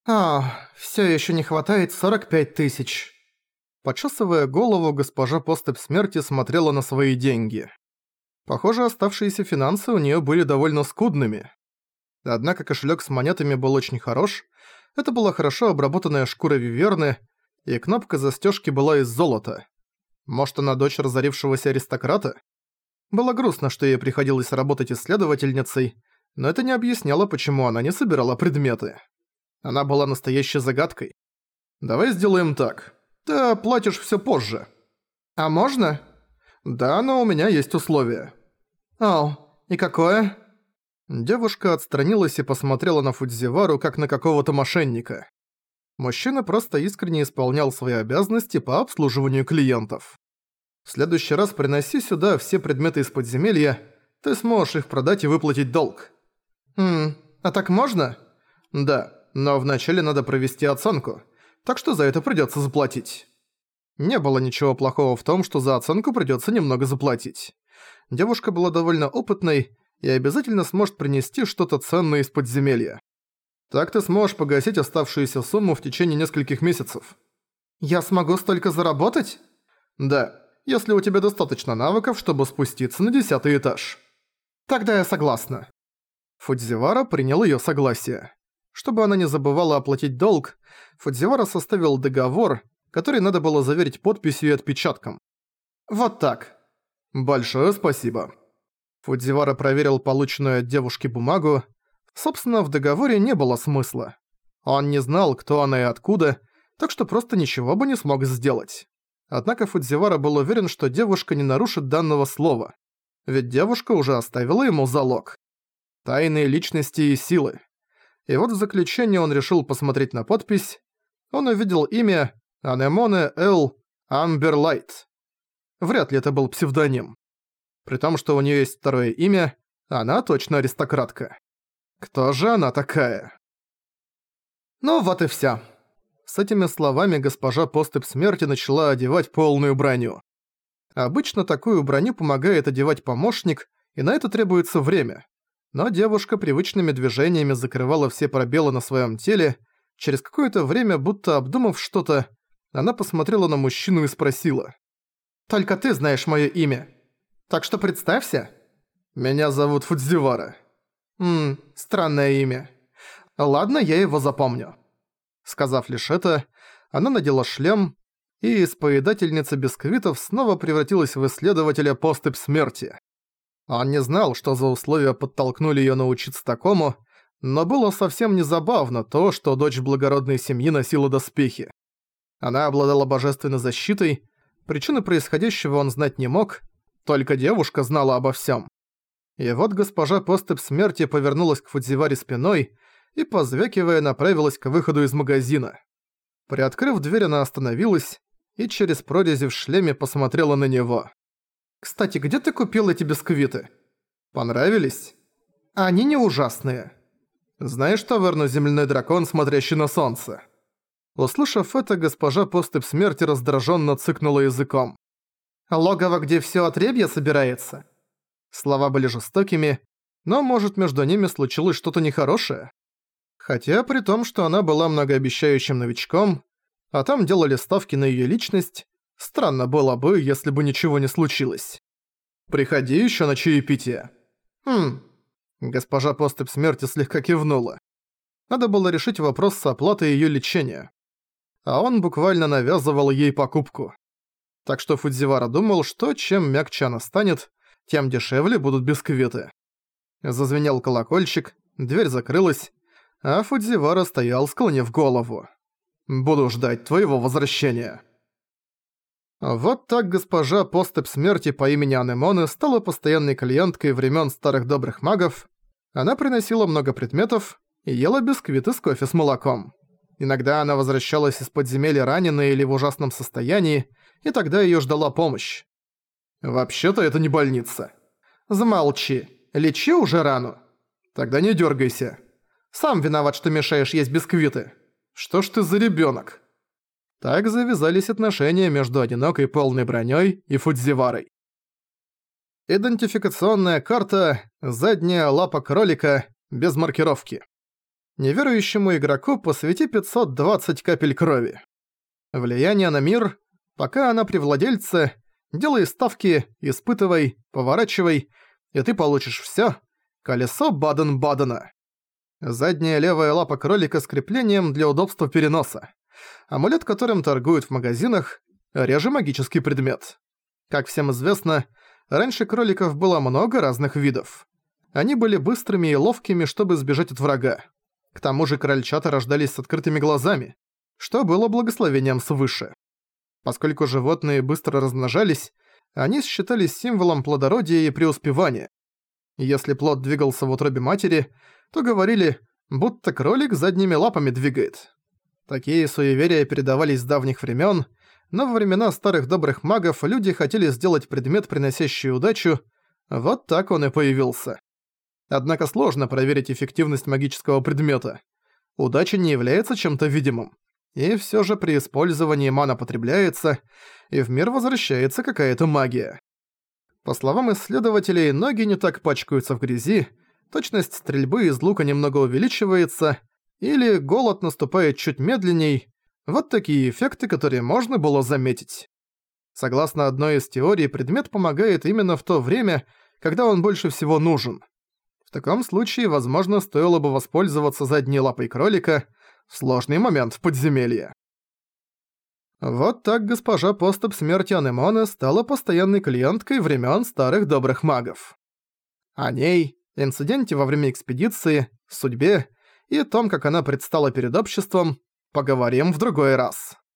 Всё ещё не хватает 45 тысяч. Почесывая голову, госпожа Поступь Смерти смотрела на свои деньги. Похоже, оставшиеся финансы у неё были довольно скудными. Однако кошелёк с монетами был очень хорош, это была хорошо обработанная шкура виверны, и кнопка застёжки была из золота. Может, она дочь разорившегося аристократа? Было грустно, что ей приходилось работать исследовательницей, но это не объясняло, почему она не собирала предметы. Она была настоящей загадкой. «Давай сделаем так. Ты оплатишь всё позже». «А можно?» «Да, но у меня есть условие». И какое?» Девушка отстранилась и посмотрела на Фудзивару, как на какого-то мошенника. Мужчина просто искренне исполнял свои обязанности по обслуживанию клиентов. В следующий раз приноси сюда все предметы из подземелья, ты сможешь их продать и выплатить долг. А так можно? Да, но вначале надо провести оценку, так что за это придётся заплатить. Не было ничего плохого в том, что за оценку придётся немного заплатить. Девушка была довольно опытной и обязательно сможет принести что-то ценное из подземелья. Так ты сможешь погасить оставшуюся сумму в течение нескольких месяцев. Я смогу столько заработать? Да, если у тебя достаточно навыков, чтобы спуститься на 10-й этаж. Тогда я согласна. Фудзивара принял её согласие. Чтобы она не забывала оплатить долг, Фудзивара составил договор, который надо было заверить подписью и отпечатком. Вот так. Большое спасибо. Фудзивара проверил полученную от девушки бумагу. Собственно, в договоре не было смысла. Он не знал, кто она и откуда, так что просто ничего бы не смог сделать. Однако Фудзивара был уверен, что девушка не нарушит данного слова. Ведь девушка уже оставила ему залог. Тайные личности и силы. И вот в заключение он решил посмотреть на подпись. Он увидел имя Анемоне Л. Амберлайт. Вряд ли это был псевдоним. При том, что у неё есть второе имя, она точно аристократка. Кто же она такая? Ну вот и всё. С этими словами госпожа Поступь Смерти начала одевать полную броню. Обычно такую броню помогает одевать помощник, и на это требуется время. Но девушка привычными движениями закрывала все пробелы на своём теле. Через какое-то время, будто обдумав что-то, она посмотрела на мужчину и спросила. «Только ты знаешь моё имя. Так что представься». «Меня зовут Фудзивара». Странное имя. Ладно, я его запомню». Сказав лишь это, она надела шлем, и из поедательницы бисквитов снова превратилась в исследователя Поступь Смерти. Он не знал, что за условия подтолкнули её научиться такому, но было совсем не забавно то, что дочь благородной семьи носила доспехи. Она обладала божественной защитой, причины происходящего он знать не мог, только девушка знала обо всём. И вот госпожа Поступь Смерти повернулась к Фудзиваре спиной и, позвякивая, направилась к выходу из магазина. Приоткрыв дверь, она остановилась и через прорези в шлеме посмотрела на него. «Кстати, где ты купил эти бисквиты? Понравились? Они не ужасные. Знаешь таверну «Земляной дракон, смотрящий на солнце»?» Услышав это, госпожа Поступь Смерти раздражённо цыкнула языком. «Логово, где всё отребье собирается?» Слова были жестокими, но, может, между ними случилось что-то нехорошее? Хотя при том, что она была многообещающим новичком, а там делали ставки на её личность, странно было бы, если бы ничего не случилось. «Приходи ещё на чаепитие». Госпожа Поступь Смерти слегка кивнула. Надо было решить вопрос с оплатой её лечения. А он буквально навязывал ей покупку. Так что Фудзивара думал, что чем мягче она станет, тем дешевле будут бисквиты. Зазвенел колокольчик, дверь закрылась, а Фудзивара стоял, склонив голову. «Буду ждать твоего возвращения». Вот так госпожа Поступь Смерти по имени Анемоне стала постоянной клиенткой времен старых добрых магов. Она приносила много предметов и ела бисквиты с кофе с молоком. Иногда она возвращалась из подземелья раненой или в ужасном состоянии, и тогда её ждала помощь. «Вообще-то это не больница». «Замолчи. Лечи уже рану». «Тогда не дёргайся». «Сам виноват, что мешаешь есть бисквиты». «Что ж ты за ребёнок?» Так завязались отношения между одинокой полной бронёй и Фудзиварой. Идентификационная карта «Задняя лапа кролика» без маркировки. Неверующему игроку посвяти 520 капель крови. Влияние на мир. Пока она при владельце, делай ставки, испытывай, поворачивай, и ты получишь всё. Колесо Баден-Бадена. Задняя левая лапа кролика с креплением для удобства переноса. Амулет, которым торгуют в магазинах, реже магический предмет. Как всем известно, раньше кроликов было много разных видов. Они были быстрыми и ловкими, чтобы сбежать от врага. К тому же крольчата рождались с открытыми глазами, что было благословением свыше. Поскольку животные быстро размножались, они считались символом плодородия и преуспевания. Если плод двигался в утробе матери, то говорили, будто кролик задними лапами двигает. Такие суеверия передавались с давних времен, но во времена старых добрых магов люди хотели сделать предмет, приносящий удачу, вот так он и появился. Однако сложно проверить эффективность магического предмета. Удача не является чем-то видимым. И всё же при использовании мана потребляется, и в мир возвращается какая-то магия. По словам исследователей, ноги не так пачкаются в грязи, точность стрельбы из лука немного увеличивается, или голод наступает чуть медленней. Вот такие эффекты, которые можно было заметить. Согласно одной из теорий, предмет помогает именно в то время, когда он больше всего нужен. В таком случае, возможно, стоило бы воспользоваться задней лапой кролика в сложный момент в подземелье. Вот так госпожа Поступ Смерти Анемоне стала постоянной клиенткой времен старых добрых магов. О ней, инциденте во время экспедиции, судьбе и том, как она предстала перед обществом, поговорим в другой раз.